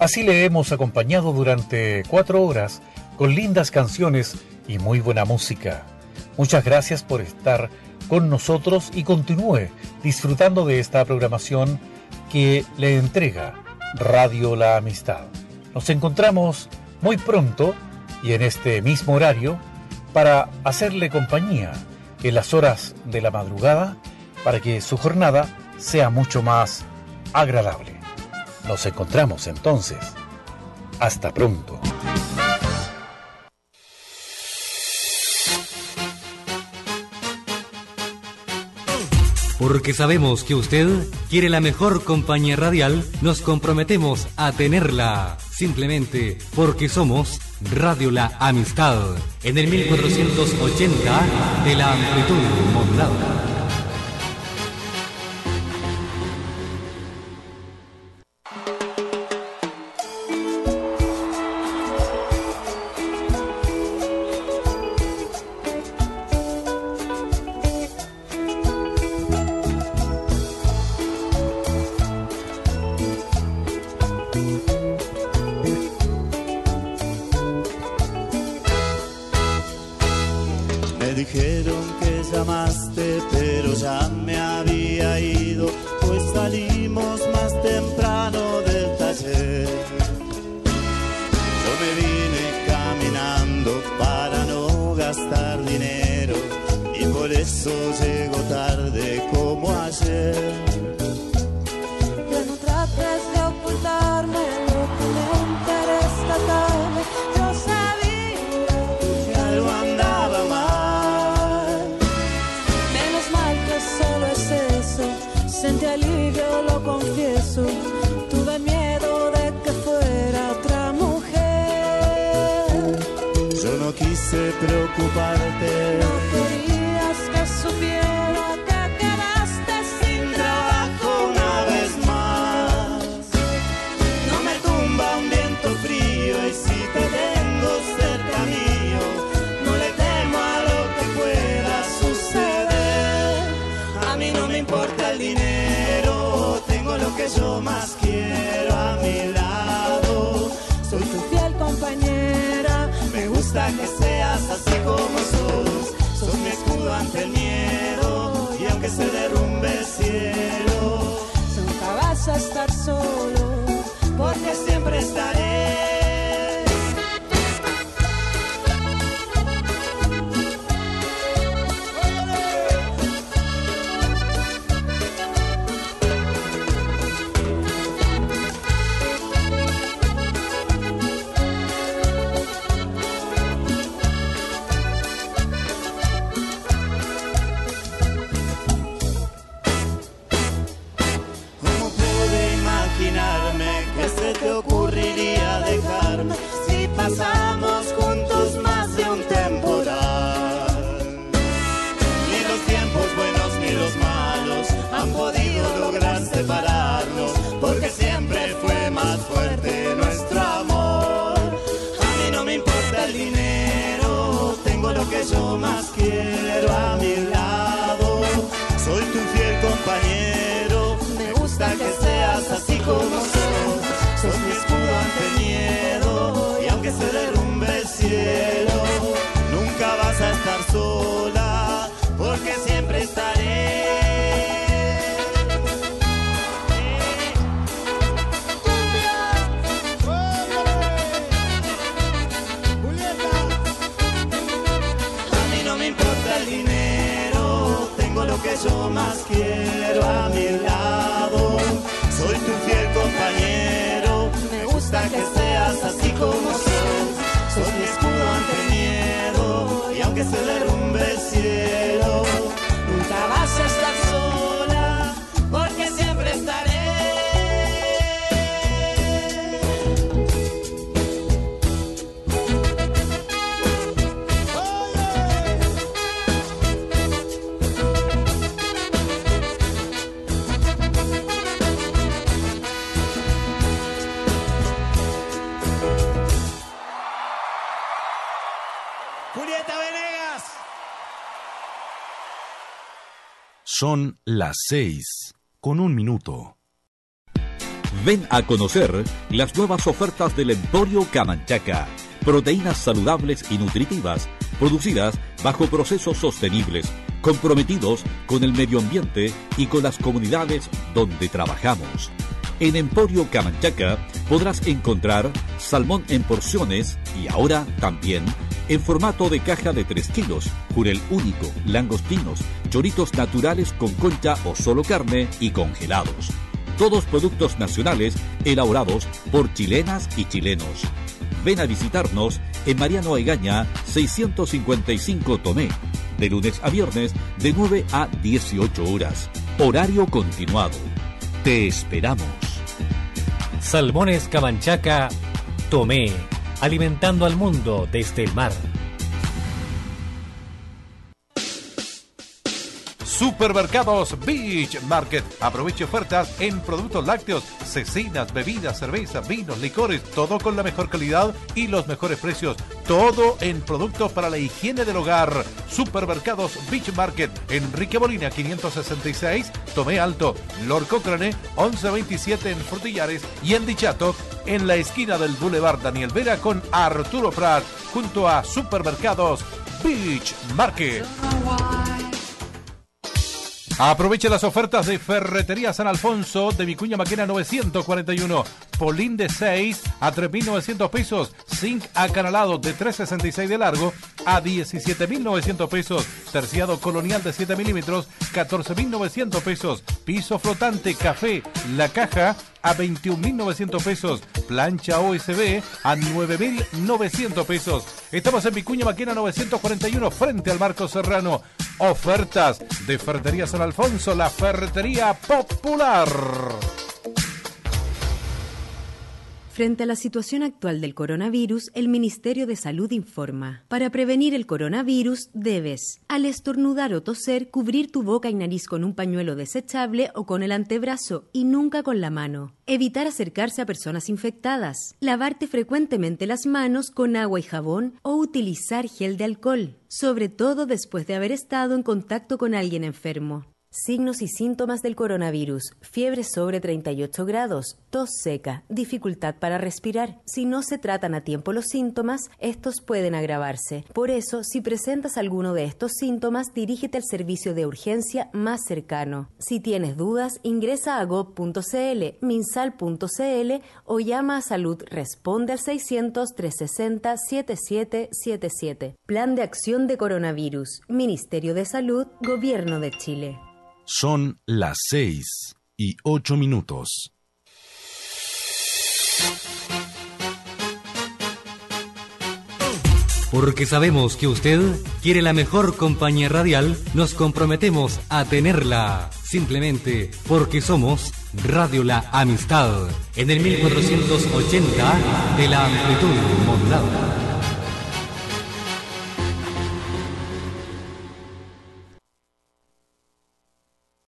Así le hemos acompañado durante 4 horas con lindas canciones y muy buena música. Muchas gracias por estar con nosotros y continúe disfrutando de esta programación que le entrega Radio La Amistad. Nos encontramos muy pronto y en este mismo horario para hacerle compañía en las horas de la madrugada para que su jornada sea mucho más agradable. Nos encontramos entonces. Hasta pronto. Porque sabemos que usted quiere la mejor compañía radial, nos comprometemos a tenerla. Simplemente porque somos Radio La Amistad, en el 1480 de la amplitud modulada. Son las 6:01. Ven a conocer las nuevas ofertas del Emporio Camanchaca. Proteínas saludables y nutritivas, producidas bajo procesos sostenibles, comprometidos con el medio ambiente y con las comunidades donde trabajamos. En Emporio Camanchaca podrás encontrar salmón en porciones y ahora también en formato de caja de 3 kilos, jurel único, langostinos, choritos naturales con concha o solo carne y congelados. Todos productos nacionales elaborados por chilenas y chilenos. Ven a visitarnos en Mariano Egaña 655 Tomé, de lunes a viernes de 9 a 18 horas. Horario continuado. Te esperamos. Salmones Camanchaca, Tomé, alimentando al mundo desde el mar. Supermercados Beach Market. Aproveche ofertas en productos lácteos, cecinas, bebidas, cerveza, vinos, licores, todo con la mejor calidad y los mejores precios. Todo en productos para la higiene del hogar. Supermercados Beach Market. Enrique Molina 566, Tomé Alto, Lord Cochrane 1127 en Frutillares y en Dichato, en la esquina del Boulevard Daniel Vera con Arturo Prat, junto a Supermercados Beach Market. Aproveche las ofertas de Ferretería San Alfonso de Vicuña Maquena 941. Polín de 6 a 3.900 pesos. Zinc acanalado de 3.66 de largo a 17.900 pesos. Terciado colonial de 7 milímetros, 14.900 pesos. Piso flotante café La Caja a 21.900 pesos. Plancha OSB a 9.900 pesos. Estamos en Vicuña Maquena 941 frente al Marco Serrano. Ofertas de Ferretería San Alfonso, la ferretería popular. Frente a la situación actual del coronavirus, el Ministerio de Salud informa: para prevenir el coronavirus debes, al estornudar o toser, cubrir tu boca y nariz con un pañuelo desechable o con el antebrazo y nunca con la mano. Evitar acercarse a personas infectadas. Lavarte frecuentemente las manos con agua y jabón o utilizar gel de alcohol, sobre todo después de haber estado en contacto con alguien enfermo. Signos y síntomas del coronavirus: fiebre sobre 38 grados, tos seca, dificultad para respirar. Si no se tratan a tiempo los síntomas, estos pueden agravarse. Por eso, si presentas alguno de estos síntomas, dirígete al servicio de urgencia más cercano. Si tienes dudas, ingresa a gov.cl, minsal.cl o llama a Salud Responde al 600-360-7777. Plan de Acción de Coronavirus, Ministerio de Salud, Gobierno de Chile. Son las 6:08. Porque sabemos que usted quiere la mejor compañía radial, nos comprometemos a tenerla. Simplemente porque somos Radio La Amistad, en el 1480 de la amplitud modulada.